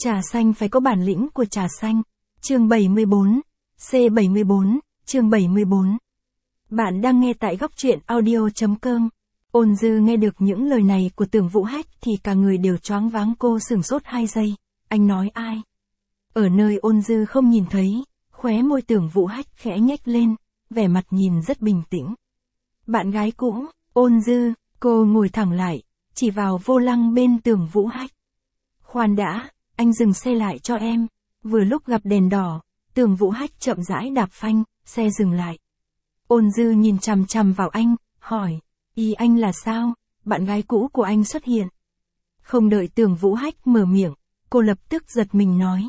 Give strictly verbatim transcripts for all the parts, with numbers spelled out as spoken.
Trà xanh phải có bản lĩnh của trà xanh. Chương bảy mươi bốn, C bảy mươi bốn, chương bảy mươi bốn. Bạn đang nghe tại góc truyện audio chấm com. Ôn Dư nghe được những lời này của Tưởng Vũ Hách thì cả người đều choáng váng, cô sửng sốt hai giây. Anh nói ai? Ở nơi Ôn Dư không nhìn thấy, khóe môi Tưởng Vũ Hách khẽ nhếch lên, vẻ mặt nhìn rất bình tĩnh. Bạn gái cũ, Ôn Dư, cô ngồi thẳng lại, chỉ vào vô lăng bên Tưởng Vũ Hách. Khoan đã, anh dừng xe lại cho em. Vừa lúc gặp đèn đỏ, Tưởng Vũ Hách chậm rãi đạp phanh, xe dừng lại. Ôn Dư nhìn chằm chằm vào anh, hỏi, ý anh là sao, bạn gái cũ của anh xuất hiện. Không đợi Tưởng Vũ Hách mở miệng, cô lập tức giật mình nói.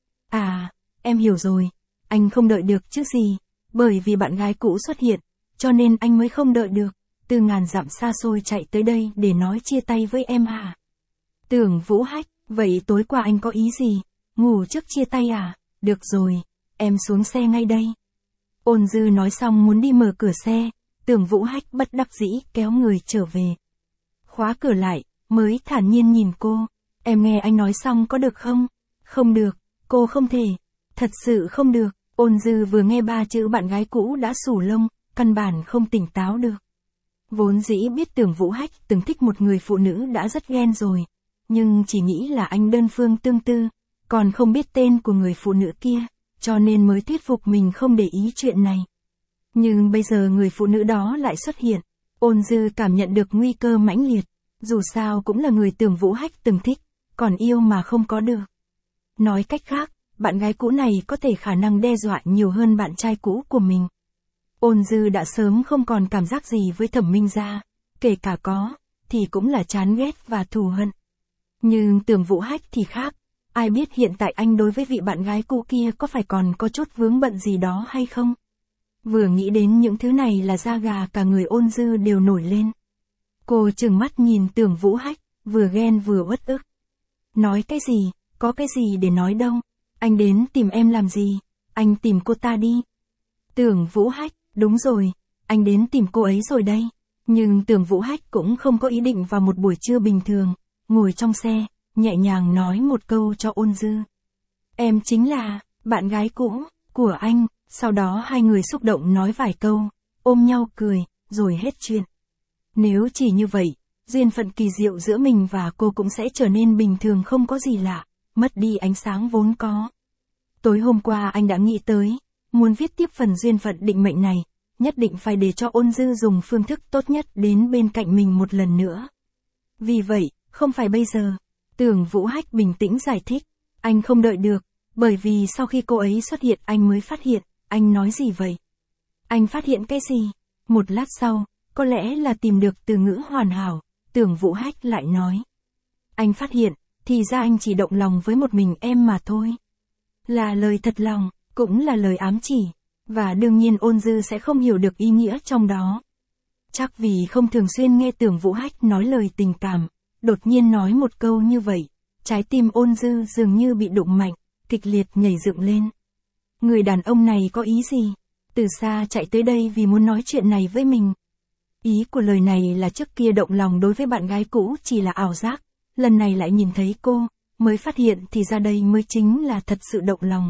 À, em hiểu rồi, anh không đợi được chứ gì, bởi vì bạn gái cũ xuất hiện, cho nên anh mới không đợi được, từ ngàn dặm xa xôi chạy tới đây để nói chia tay với em hả? Tưởng Vũ Hách, vậy tối qua anh có ý gì, ngủ trước chia tay à? Được rồi, em xuống xe ngay đây. Ôn Dư nói xong muốn đi mở cửa xe, Tưởng Vũ Hách bất đắc dĩ kéo người trở về. Khóa cửa lại, mới thản nhiên nhìn cô, em nghe anh nói xong có được không? Không được, cô không thể, thật sự không được. Ôn Dư vừa nghe ba chữ bạn gái cũ đã sù lông, căn bản không tỉnh táo được. Vốn dĩ biết Tưởng Vũ Hách từng thích một người phụ nữ đã rất ghen rồi, nhưng chỉ nghĩ là anh đơn phương tương tư, còn không biết tên của người phụ nữ kia, cho nên mới thuyết phục mình không để ý chuyện này. Nhưng bây giờ người phụ nữ đó lại xuất hiện, Ôn Dư cảm nhận được nguy cơ mãnh liệt, dù sao cũng là người Tưởng Vũ Hách từng thích, còn yêu mà không có được. Nói cách khác, bạn gái cũ này có thể khả năng đe dọa nhiều hơn bạn trai cũ của mình. Ôn Dư đã sớm không còn cảm giác gì với Thẩm Minh Gia, kể cả có, thì cũng là chán ghét và thù hận. Nhưng Tưởng Vũ Hách thì khác, ai biết hiện tại anh đối với vị bạn gái cũ kia có phải còn có chút vướng bận gì đó hay không? Vừa nghĩ đến những thứ này là da gà cả người Ôn Dư đều nổi lên. Cô trừng mắt nhìn Tưởng Vũ Hách, vừa ghen vừa uất ức. Nói cái gì, có cái gì để nói đâu, anh đến tìm em làm gì, anh tìm cô ta đi. Tưởng Vũ Hách, đúng rồi, anh đến tìm cô ấy rồi đây. Nhưng Tưởng Vũ Hách cũng không có ý định vào một buổi trưa bình thường, ngồi trong xe, nhẹ nhàng nói một câu cho Ôn Dư. Em chính là, bạn gái cũ, của anh. Sau đó hai người xúc động nói vài câu, ôm nhau cười, rồi hết chuyện. Nếu chỉ như vậy, duyên phận kỳ diệu giữa mình và cô cũng sẽ trở nên bình thường không có gì lạ, mất đi ánh sáng vốn có. Tối hôm qua anh đã nghĩ tới, muốn viết tiếp phần duyên phận định mệnh này, nhất định phải để cho Ôn Dư dùng phương thức tốt nhất đến bên cạnh mình một lần nữa. Vì vậy, không phải bây giờ. Tưởng Vũ Hách bình tĩnh giải thích, anh không đợi được, bởi vì sau khi cô ấy xuất hiện anh mới phát hiện. Anh nói gì vậy? Anh phát hiện cái gì? Một lát sau, có lẽ là tìm được từ ngữ hoàn hảo, Tưởng Vũ Hách lại nói. Anh phát hiện, thì ra anh chỉ động lòng với một mình em mà thôi. Là lời thật lòng, cũng là lời ám chỉ, và đương nhiên Ôn Dư sẽ không hiểu được ý nghĩa trong đó. Chắc vì không thường xuyên nghe Tưởng Vũ Hách nói lời tình cảm, đột nhiên nói một câu như vậy, trái tim Ôn Dư dường như bị đụng mạnh, kịch liệt nhảy dựng lên. Người đàn ông này có ý gì? Từ xa chạy tới đây vì muốn nói chuyện này với mình. Ý của lời này là trước kia động lòng đối với bạn gái cũ chỉ là ảo giác, lần này lại nhìn thấy cô, mới phát hiện thì ra đây mới chính là thật sự động lòng.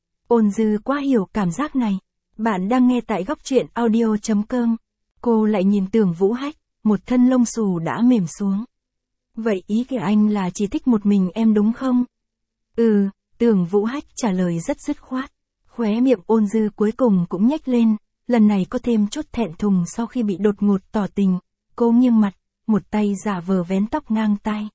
Ôn Dư quá hiểu cảm giác này. Bạn đang nghe tại góc truyện audio chấm com. Cô lại nhìn Tưởng Vũ Hách, một thân lông xù đã mềm xuống. Vậy ý của anh là chỉ thích một mình em đúng không? Ừ, Tưởng Vũ Hách trả lời rất dứt khoát. Khóe miệng Ôn Dư cuối cùng cũng nhếch lên, lần này có thêm chút thẹn thùng sau khi bị đột ngột tỏ tình. Cô nghiêng mặt, một tay giả vờ vén tóc ngang tai.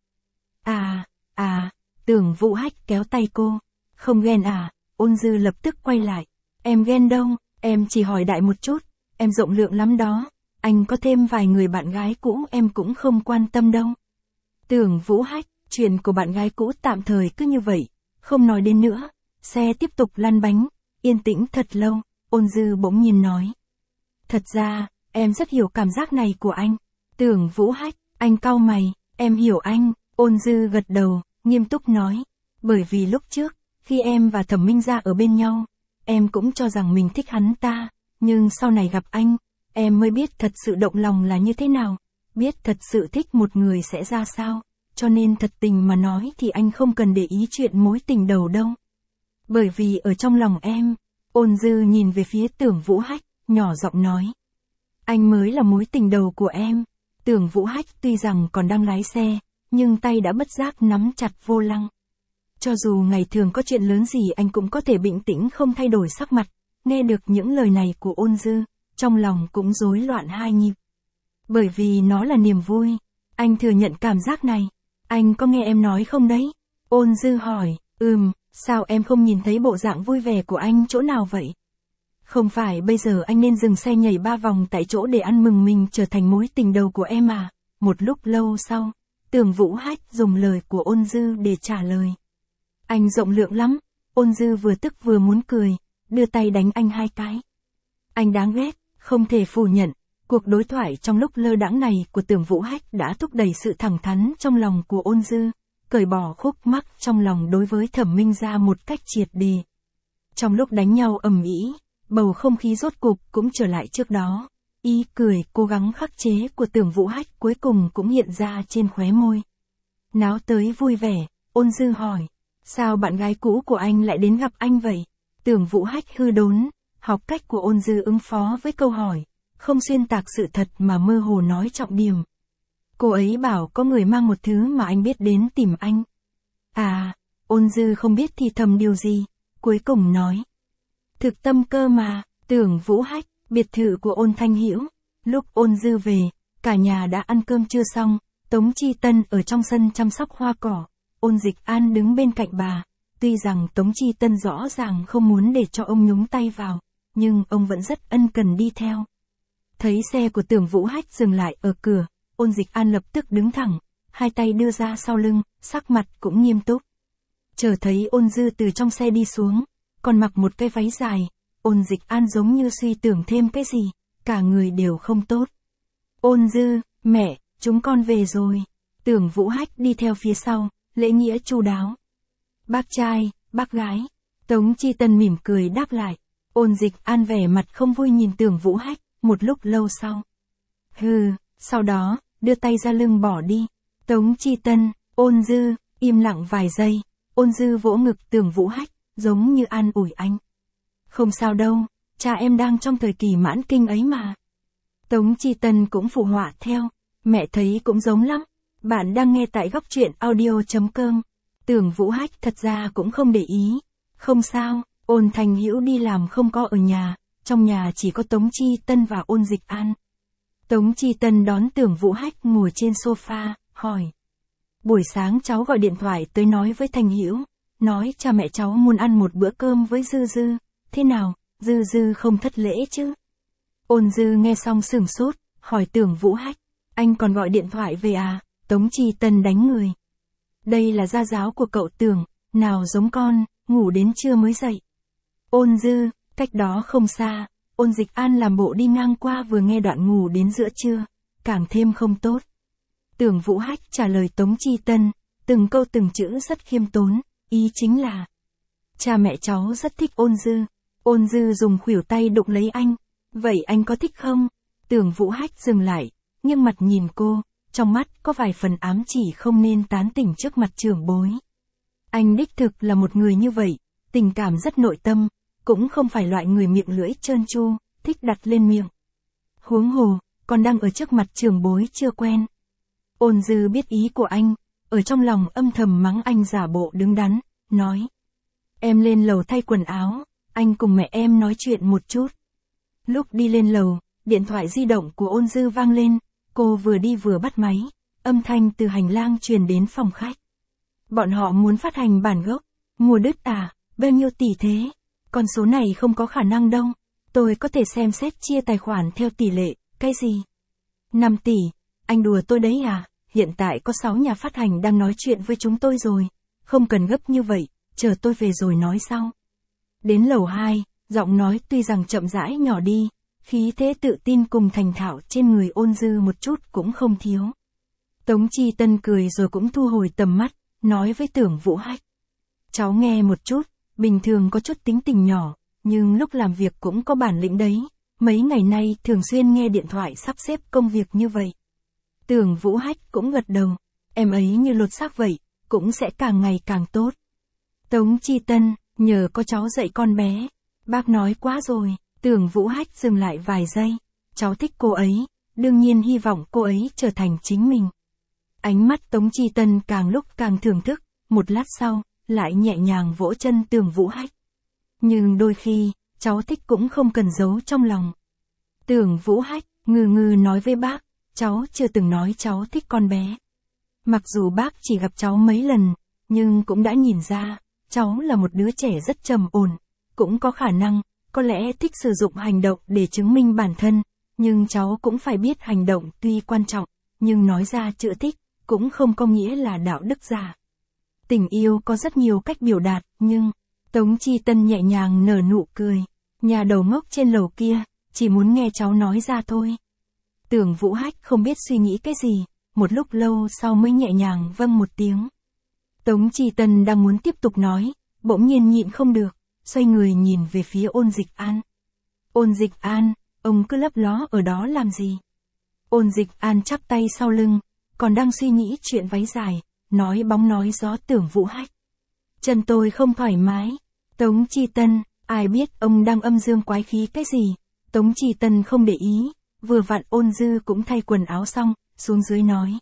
À, à, Tưởng Vũ Hách kéo tay cô. Không ghen à? Ôn Dư lập tức quay lại. Em ghen đâu, em chỉ hỏi đại một chút, em rộng lượng lắm đó. Anh có thêm vài người bạn gái cũ em cũng không quan tâm đâu. Tưởng Vũ Hách, chuyện của bạn gái cũ tạm thời cứ như vậy, không nói đến nữa. Xe tiếp tục lăn bánh. Yên tĩnh thật lâu, Ôn Dư bỗng nhiên nói. Thật ra, em rất hiểu cảm giác này của anh. Tưởng Vũ Hách, anh cau mày, em hiểu anh. Ôn Dư gật đầu, nghiêm túc nói. Bởi vì lúc trước, khi em và Thẩm Minh Gia ở bên nhau, em cũng cho rằng mình thích hắn ta, nhưng sau này gặp anh, em mới biết thật sự động lòng là như thế nào, biết thật sự thích một người sẽ ra sao, cho nên thật tình mà nói thì anh không cần để ý chuyện mối tình đầu đâu. Bởi vì ở trong lòng em, Ôn Dư nhìn về phía Tưởng Vũ Hách, nhỏ giọng nói. Anh mới là mối tình đầu của em. Tưởng Vũ Hách tuy rằng còn đang lái xe, nhưng tay đã bất giác nắm chặt vô lăng. Cho dù ngày thường có chuyện lớn gì anh cũng có thể bình tĩnh không thay đổi sắc mặt, nghe được những lời này của Ôn Dư, trong lòng cũng rối loạn hai nhịp. Bởi vì nó là niềm vui, anh thừa nhận cảm giác này. Anh có nghe em nói không đấy? Ôn Dư hỏi, ừm, sao em không nhìn thấy bộ dạng vui vẻ của anh chỗ nào vậy? Không phải bây giờ anh nên dừng xe nhảy ba vòng tại chỗ để ăn mừng mình trở thành mối tình đầu của em à? Một lúc lâu sau, Tưởng Vũ Hách dùng lời của Ôn Dư để trả lời. Anh rộng lượng lắm. Ôn Dư vừa tức vừa muốn cười, đưa tay đánh anh hai cái. Anh đáng ghét, không thể phủ nhận. Cuộc đối thoại trong lúc lơ đãng này của Tưởng Vũ Hách đã thúc đẩy sự thẳng thắn trong lòng của Ôn Dư, cởi bỏ khúc mắc trong lòng đối với Thẩm Minh Gia một cách triệt để. Trong lúc đánh nhau ầm ĩ, bầu không khí rốt cục cũng trở lại trước đó. Ý cười cố gắng khắc chế của Tưởng Vũ Hách cuối cùng cũng hiện ra trên khóe môi. Náo tới vui vẻ, Ôn Dư hỏi, sao bạn gái cũ của anh lại đến gặp anh vậy? Tưởng Vũ Hách hư đốn, học cách của Ôn Dư ứng phó với câu hỏi, không xuyên tạc sự thật mà mơ hồ nói trọng điểm. Cô ấy bảo có người mang một thứ mà anh biết đến tìm anh. À, Ôn Dư không biết thì thầm điều gì, cuối cùng nói. Thực tâm cơ mà. Tưởng Vũ Hách, biệt thự của Ôn Thanh Hữu. Lúc Ôn Dư về, cả nhà đã ăn cơm trưa xong, Tống Chi Tân ở trong sân chăm sóc hoa cỏ, Ôn Dịch An đứng bên cạnh bà. Tuy rằng Tống Chi Tân rõ ràng không muốn để cho ông nhúng tay vào, nhưng ông vẫn rất ân cần đi theo. Thấy xe của Tưởng Vũ Hách dừng lại ở cửa, Ôn Dịch An lập tức đứng thẳng, hai tay đưa ra sau lưng, sắc mặt cũng nghiêm túc. Chờ thấy Ôn Dư từ trong xe đi xuống, còn mặc một cái váy dài, Ôn Dịch An giống như suy tưởng thêm cái gì, cả người đều không tốt. Ôn Dư, mẹ, chúng con về rồi. Tưởng Vũ Hách đi theo phía sau, lễ nghĩa chu đáo. Bác trai, bác gái. Tống Chi Tân mỉm cười đáp lại. Ôn Dịch An vẻ mặt không vui nhìn Tưởng Vũ Hách, một lúc lâu sau. Hừ, sau đó, đưa tay ra lưng bỏ đi. Tống Chi Tân, Ôn Dư, im lặng vài giây. Ôn Dư vỗ ngực Tưởng Vũ Hách, giống như an ủi anh. Không sao đâu, cha em đang trong thời kỳ mãn kinh ấy mà. Tống Chi Tân cũng phụ họa theo, mẹ thấy cũng giống lắm. Bạn đang nghe tại góc truyện audio chấm com. Tưởng Vũ Hách thật ra cũng không để ý. Không sao, Ôn Thanh Hữu đi làm không có ở nhà, trong nhà chỉ có Tống Chi Tân và Ôn Dịch An. Tống Chi Tân đón Tưởng Vũ Hách ngồi trên sofa, hỏi. Buổi sáng cháu gọi điện thoại tới nói với Thanh Hữu, nói cha mẹ cháu muốn ăn một bữa cơm với Dư Dư, thế nào, Dư Dư không thất lễ chứ? Ôn Dư nghe xong sửng sốt, hỏi Tưởng Vũ Hách, anh còn gọi điện thoại về à? Tống Chi Tân đánh người. Đây là gia giáo của cậu Tưởng, nào giống con, ngủ đến trưa mới dậy. Ôn Dư, cách đó không xa, Ôn Dịch An làm bộ đi ngang qua vừa nghe đoạn ngủ đến giữa trưa, càng thêm không tốt. Tưởng Vũ Hách trả lời Tống Chi Tân, từng câu từng chữ rất khiêm tốn, ý chính là cha mẹ cháu rất thích Ôn Dư. Ôn Dư dùng khuỷu tay đụng lấy anh, vậy anh có thích không? Tưởng Vũ Hách dừng lại, nghiêng mặt nhìn cô, trong mắt có vài phần ám chỉ không nên tán tỉnh trước mặt trưởng bối. Anh đích thực là một người như vậy, tình cảm rất nội tâm, cũng không phải loại người miệng lưỡi trơn tru, thích đặt lên miệng. Huống hồ, còn đang ở trước mặt trưởng bối chưa quen. Ôn Dư biết ý của anh, ở trong lòng âm thầm mắng anh giả bộ đứng đắn, nói. Em lên lầu thay quần áo, anh cùng mẹ em nói chuyện một chút. Lúc đi lên lầu, điện thoại di động của Ôn Dư vang lên, cô vừa đi vừa bắt máy, âm thanh từ hành lang truyền đến phòng khách. Bọn họ muốn phát hành bản gốc, mua đứt à, bao nhiêu tỷ thế? Con số này không có khả năng đâu, tôi có thể xem xét chia tài khoản theo tỷ lệ, cái gì? năm tỷ, anh đùa tôi đấy à? Hiện tại có sáu nhà phát hành đang nói chuyện với chúng tôi rồi, không cần gấp như vậy, chờ tôi về rồi nói sau. Đến lầu hai, giọng nói tuy rằng chậm rãi nhỏ đi, khí thế tự tin cùng thành thạo trên người Ôn Dư một chút cũng không thiếu. Tống Chi Tân cười rồi cũng thu hồi tầm mắt, nói với Tưởng Vũ Hách. Cháu nghe một chút, bình thường có chút tính tình nhỏ, nhưng lúc làm việc cũng có bản lĩnh đấy, mấy ngày nay thường xuyên nghe điện thoại sắp xếp công việc như vậy. Tưởng Vũ Hách cũng gật đầu, em ấy như lột xác vậy, cũng sẽ càng ngày càng tốt. Tống Chi Tân, nhờ có cháu dạy con bé. Bác nói quá rồi. Tưởng Vũ Hách dừng lại vài giây. Cháu thích cô ấy, đương nhiên hy vọng cô ấy trở thành chính mình. Ánh mắt Tống Chi Tân càng lúc càng thưởng thức, một lát sau, lại nhẹ nhàng vỗ chân Tưởng Vũ Hách. Nhưng đôi khi, cháu thích cũng không cần giấu trong lòng. Tưởng Vũ Hách, ngừ ngừ nói với bác, cháu chưa từng nói cháu thích con bé. Mặc dù bác chỉ gặp cháu mấy lần, nhưng cũng đã nhìn ra, cháu là một đứa trẻ rất trầm ổn, cũng có khả năng, có lẽ thích sử dụng hành động để chứng minh bản thân, nhưng cháu cũng phải biết hành động tuy quan trọng, nhưng nói ra chữ thích, cũng không có nghĩa là đạo đức giả. Tình yêu có rất nhiều cách biểu đạt, nhưng, Tống Chi Tân nhẹ nhàng nở nụ cười, nhà đầu ngốc trên lầu kia, chỉ muốn nghe cháu nói ra thôi. Tưởng Vũ Hách không biết suy nghĩ cái gì, một lúc lâu sau mới nhẹ nhàng vâng một tiếng. Tống Chi Tân đang muốn tiếp tục nói, bỗng nhiên nhịn không được, xoay người nhìn về phía Ôn Dịch An. Ôn Dịch An, ông cứ lấp ló ở đó làm gì? Ôn Dịch An chắp tay sau lưng, còn đang suy nghĩ chuyện váy dài, nói bóng nói gió Tưởng Vũ Hách. Chân tôi không thoải mái. Tống Chi Tân, ai biết ông đang âm dương quái khí cái gì? Tống Chi Tân không để ý, vừa vặn Ôn Dư cũng thay quần áo xong, xuống dưới nói.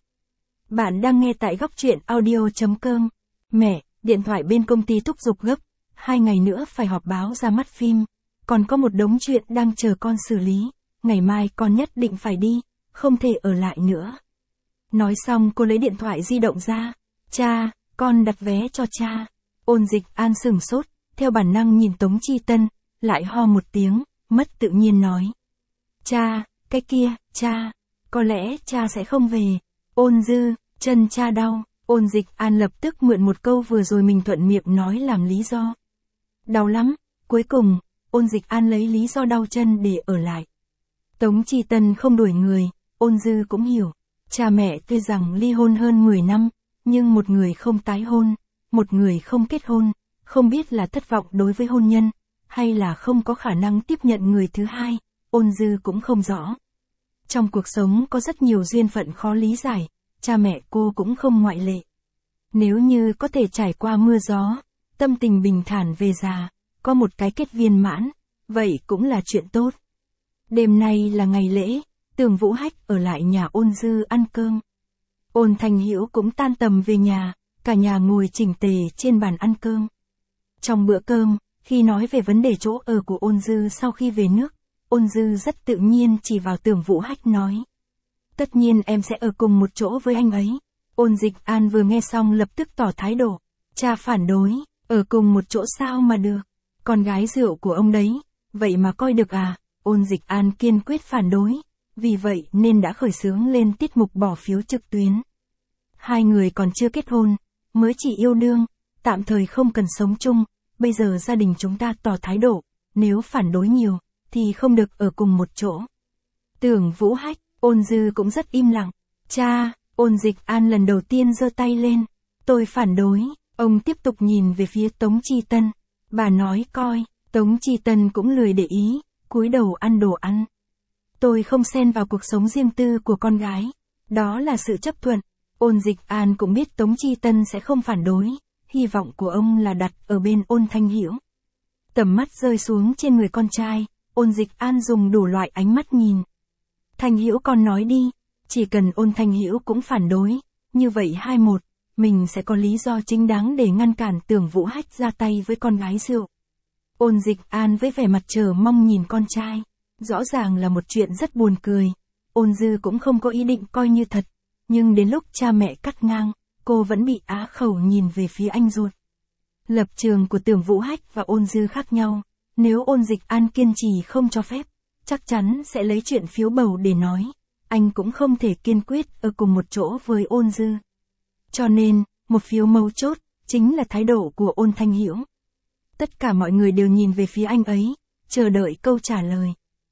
Bạn đang nghe tại góc truyện audio.com. Mẹ, điện thoại bên công ty thúc giục gấp, hai ngày nữa phải họp báo ra mắt phim, còn có một đống chuyện đang chờ con xử lý, ngày mai con nhất định phải đi, không thể ở lại nữa. Nói xong cô lấy điện thoại di động ra, cha, con đặt vé cho cha. Ôn Dịch An sửng sốt, theo bản năng nhìn Tống Chi Tân, lại ho một tiếng, mất tự nhiên nói. Cha, cái kia, cha, có lẽ cha sẽ không về. Ôn Dư, chân cha đau. Ôn Dịch An lập tức mượn một câu vừa rồi mình thuận miệng nói làm lý do. Đau lắm, cuối cùng, Ôn Dịch An lấy lý do đau chân để ở lại. Tống Chi Tân không đuổi người, Ôn Dư cũng hiểu. Cha mẹ tuy rằng ly hôn hơn mười năm, nhưng một người không tái hôn, một người không kết hôn, không biết là thất vọng đối với hôn nhân, hay là không có khả năng tiếp nhận người thứ hai, Ôn Dư cũng không rõ. Trong cuộc sống có rất nhiều duyên phận khó lý giải, cha mẹ cô cũng không ngoại lệ. Nếu như có thể trải qua mưa gió, tâm tình bình thản về già, có một cái kết viên mãn, vậy cũng là chuyện tốt. Đêm nay là ngày lễ, Tưởng Vũ Hách ở lại nhà Ôn Dư ăn cơm. Ôn Thanh Hiểu cũng tan tầm về nhà, cả nhà ngồi chỉnh tề trên bàn ăn cơm. Trong bữa cơm, khi nói về vấn đề chỗ ở của Ôn Dư sau khi về nước, Ôn Dư rất tự nhiên chỉ vào Tưởng Vũ Hách nói. Tất nhiên em sẽ ở cùng một chỗ với anh ấy. Ôn Dịch An vừa nghe xong lập tức tỏ thái độ. Cha phản đối, ở cùng một chỗ sao mà được. Con gái rượu của ông đấy, vậy mà coi được à? Ôn Dịch An kiên quyết phản đối, vì vậy nên đã khởi xướng lên tiết mục bỏ phiếu trực tuyến. Hai người còn chưa kết hôn, mới chỉ yêu đương, tạm thời không cần sống chung, bây giờ gia đình chúng ta tỏ thái độ, nếu phản đối nhiều, thì không được ở cùng một chỗ. Tưởng Vũ Hách, Ôn Dư cũng rất im lặng. Cha, Ôn Dịch An lần đầu tiên giơ tay lên. Tôi phản đối, ông tiếp tục nhìn về phía Tống Chi Tân. Bà nói coi, Tống Chi Tân cũng lười để ý, cúi đầu ăn đồ ăn. Tôi không xen vào cuộc sống riêng tư của con gái. Đó là sự chấp thuận. Ôn Dịch An cũng biết Tống Chi Tân sẽ không phản đối, hy vọng của ông là đặt ở bên Ôn Thanh Hiểu. Tầm mắt rơi xuống trên người con trai, Ôn Dịch An dùng đủ loại ánh mắt nhìn. Thanh Hiểu con nói đi, chỉ cần Ôn Thanh Hiểu cũng phản đối, như vậy hai một, mình sẽ có lý do chính đáng để ngăn cản Tưởng Vũ Hách ra tay với con gái rượu. Ôn Dịch An với vẻ mặt chờ mong nhìn con trai, rõ ràng là một chuyện rất buồn cười. Ôn Dư cũng không có ý định coi như thật, nhưng đến lúc cha mẹ cắt ngang, cô vẫn bị á khẩu nhìn về phía anh ruột. Lập trường của Tưởng Vũ Hách và Ôn Dư khác nhau, nếu Ôn Dịch An kiên trì không cho phép, chắc chắn sẽ lấy chuyện phiếu bầu để nói, anh cũng không thể kiên quyết ở cùng một chỗ với Ôn Dư. Cho nên, một phiếu mấu chốt, chính là thái độ của Ôn Thanh Hiểu. Tất cả mọi người đều nhìn về phía anh ấy, chờ đợi câu trả lời.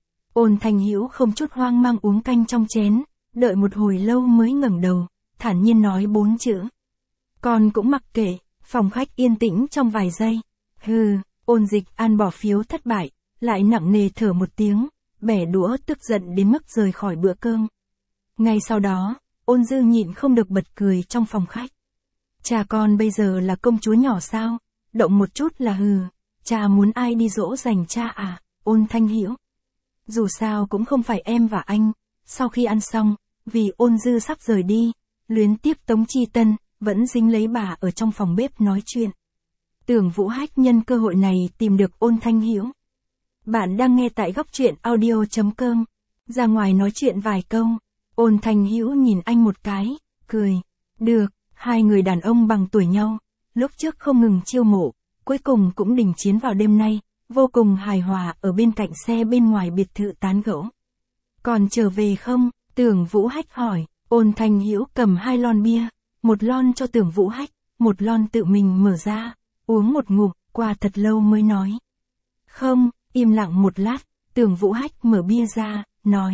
Ôn Thanh Hiểu không chút hoang mang uống canh trong chén, đợi một hồi lâu mới ngẩng đầu, thản nhiên nói bốn chữ. Con cũng mặc kệ, phòng khách yên tĩnh trong vài giây. Hừ, Ôn Dịch An bỏ phiếu thất bại, lại nặng nề thở một tiếng, bẻ đũa tức giận đến mức rời khỏi bữa cơm. Ngay sau đó, Ôn Dư nhịn không được bật cười trong phòng khách. Cha con bây giờ là công chúa nhỏ sao? Động một chút là hừ, cha muốn ai đi dỗ dành cha à? Ôn Thanh Hiểu. Dù sao cũng không phải em và anh. Sau khi ăn xong, vì Ôn Dư sắp rời đi, luyến tiếc Tống Chi Tân, vẫn dính lấy bà ở trong phòng bếp nói chuyện. Tưởng Vũ Hách nhân cơ hội này tìm được Ôn Thanh Hiểu. Bạn đang nghe tại góc truyện audio.com. Ra ngoài nói chuyện vài câu, Ôn Thanh Hiểu nhìn anh một cái, cười. Được, hai người đàn ông bằng tuổi nhau, lúc trước không ngừng chiêu mộ, cuối cùng cũng đình chiến vào đêm nay, vô cùng hài hòa ở bên cạnh xe bên ngoài biệt thự tán gẫu. Còn trở về không? Tưởng Vũ Hách hỏi. Ôn Thanh Hiểu cầm hai lon bia, một lon cho Tưởng Vũ Hách, một lon tự mình mở ra, uống một ngụm, qua thật lâu mới nói. Không, im lặng một lát, Tưởng Vũ Hách mở bia ra, nói.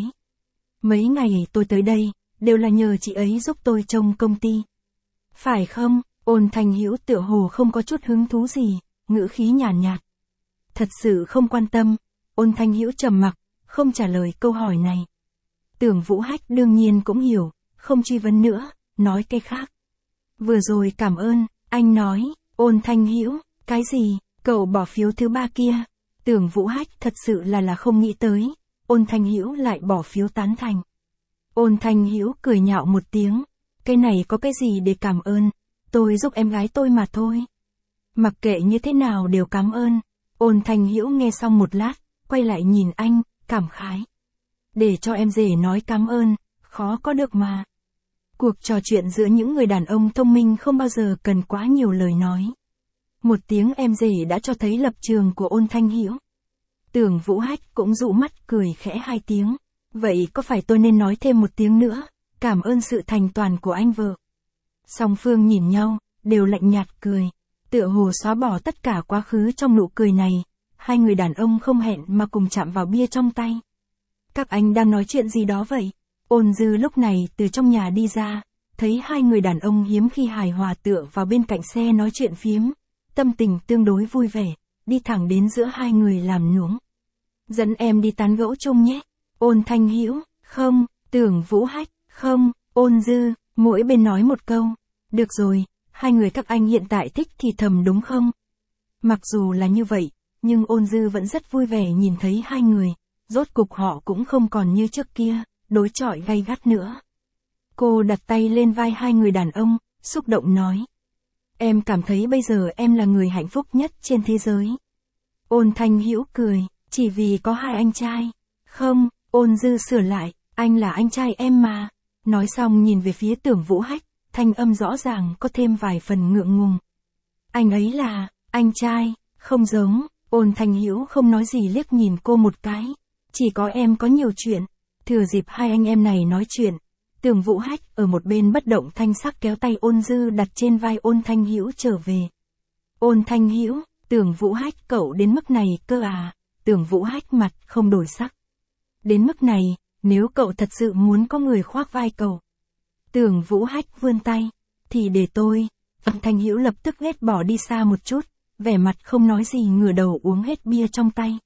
Mấy ngày tôi tới đây, đều là nhờ chị ấy giúp tôi trông công ty. Phải không? Ôn Thanh Hiểu tựa hồ không có chút hứng thú gì, ngữ khí nhàn nhạt, nhạt. Thật sự không quan tâm. Ôn Thanh Hiểu trầm mặc, không trả lời câu hỏi này. Tưởng Vũ Hách đương nhiên cũng hiểu, không truy vấn nữa, nói cái khác. Vừa rồi cảm ơn, anh nói. Ôn Thanh Hiểu, cái gì? Cậu bỏ phiếu thứ ba kia. Tưởng Vũ Hách thật sự là là không nghĩ tới. Ôn Thanh Hiểu lại bỏ phiếu tán thành. Ôn Thanh Hiểu cười nhạo một tiếng. Cái này có cái gì để cảm ơn? Tôi giúp em gái tôi mà thôi. Mặc kệ như thế nào đều cảm ơn. Ôn Thanh Hiểu nghe xong một lát, quay lại nhìn anh, cảm khái. Để cho em rể nói cảm ơn, khó có được mà. Cuộc trò chuyện giữa những người đàn ông thông minh không bao giờ cần quá nhiều lời nói. Một tiếng em rể đã cho thấy lập trường của Ôn Thanh Hiểu. Tưởng Vũ Hách cũng dụ mắt cười khẽ hai tiếng. Vậy có phải tôi nên nói thêm một tiếng nữa, cảm ơn sự thành toàn của anh vợ. Song phương nhìn nhau, đều lạnh nhạt cười. Tựa hồ xóa bỏ tất cả quá khứ trong nụ cười này. Hai người đàn ông không hẹn mà cùng chạm vào bia trong tay. Các anh đang nói chuyện gì đó vậy? Ôn Dư lúc này từ trong nhà đi ra, thấy hai người đàn ông hiếm khi hài hòa tựa vào bên cạnh xe nói chuyện phiếm. Tâm tình tương đối vui vẻ, đi thẳng đến giữa hai người làm nũng. Dẫn em đi tán gẫu chung nhé. Ôn Thanh Hiểu, không. Tưởng Vũ Hách, không. Ôn Dư, mỗi bên nói một câu. Được rồi, hai người các anh hiện tại thích thì thầm đúng không? Mặc dù là như vậy, nhưng Ôn Dư vẫn rất vui vẻ nhìn thấy hai người. Rốt cục họ cũng không còn như trước kia, đối chọi gay gắt nữa. Cô đặt tay lên vai hai người đàn ông, xúc động nói. Em cảm thấy bây giờ em là người hạnh phúc nhất trên thế giới. Ôn Thanh Hiểu cười, chỉ vì có hai anh trai. Không, Ôn Dư sửa lại, anh là anh trai em mà. Nói xong nhìn về phía Tưởng Vũ Hách, thanh âm rõ ràng có thêm vài phần ngượng ngùng. Anh ấy là, anh trai, không giống. Ôn Thanh Hiểu không nói gì liếc nhìn cô một cái. Chỉ có em có nhiều chuyện. Thừa dịp hai anh em này nói chuyện, Tưởng Vũ Hách ở một bên bất động thanh sắc kéo tay Ôn Dư đặt trên vai Ôn Thanh Hiểu trở về. Ôn Thanh Hiểu, Tưởng Vũ Hách cậu đến mức này cơ à? Tưởng Vũ Hách mặt không đổi sắc. Đến mức này, nếu cậu thật sự muốn có người khoác vai cậu. Tưởng Vũ Hách vươn tay, thì để tôi. Ôn Thanh Hiểu lập tức ghét bỏ đi xa một chút, vẻ mặt không nói gì ngửa đầu uống hết bia trong tay.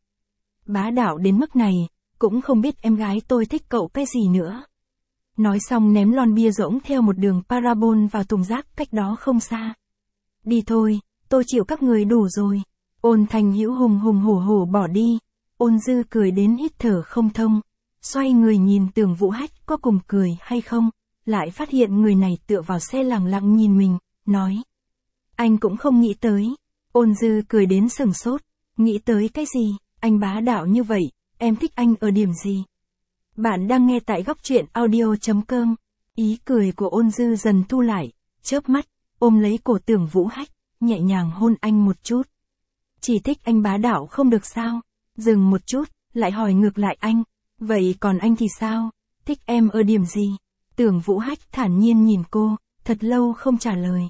Bá đạo đến mức này, cũng không biết em gái tôi thích cậu cái gì nữa. Nói xong ném lon bia rỗng theo một đường parabol vào thùng rác cách đó không xa. Đi thôi, tôi chịu các người đủ rồi. Ôn Thanh Hiểu hùng hùng hổ hổ bỏ đi. Ôn Dư cười đến hít thở không thông. Xoay người nhìn Tưởng Vũ Hách có cùng cười hay không, lại phát hiện người này tựa vào xe lẳng lặng nhìn mình, nói. Anh cũng không nghĩ tới. Ôn Dư cười đến sừng sốt. Nghĩ tới cái gì? Anh bá đạo như vậy, em thích anh ở điểm gì? Bạn đang nghe tại góc truyện audio.com. Ý cười của Ôn Dư dần thu lại, chớp mắt, ôm lấy cổ Tưởng Vũ Hách, nhẹ nhàng hôn anh một chút. Chỉ thích anh bá đạo không được sao? Dừng một chút, lại hỏi ngược lại anh. Vậy còn anh thì sao? Thích em ở điểm gì? Tưởng Vũ Hách thản nhiên nhìn cô, thật lâu không trả lời.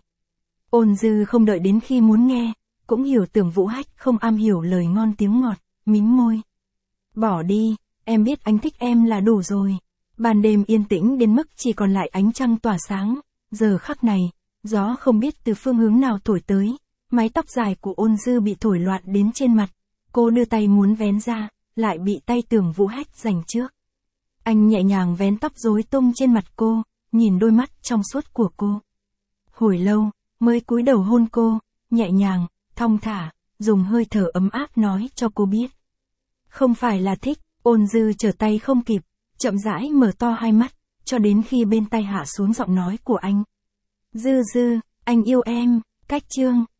Ôn Dư không đợi đến khi muốn nghe, cũng hiểu Tưởng Vũ Hách không am hiểu lời ngon tiếng ngọt, mím môi. Bỏ đi, em biết anh thích em là đủ rồi. Ban đêm yên tĩnh đến mức chỉ còn lại ánh trăng tỏa sáng. Giờ khắc này, gió không biết từ phương hướng nào thổi tới. Mái tóc dài của Ôn Dư bị thổi loạn đến trên mặt. Cô đưa tay muốn vén ra, lại bị tay Tưởng Vũ Hách giành trước. Anh nhẹ nhàng vén tóc rối tung trên mặt cô, nhìn đôi mắt trong suốt của cô. Hồi lâu, mới cúi đầu hôn cô, nhẹ nhàng, thong thả, dùng hơi thở ấm áp nói cho cô biết. Không phải là thích, Ôn Dư trở tay không kịp, chậm rãi mở to hai mắt, cho đến khi bên tai hạ xuống giọng nói của anh. Dư Dư, anh yêu em, cách chương.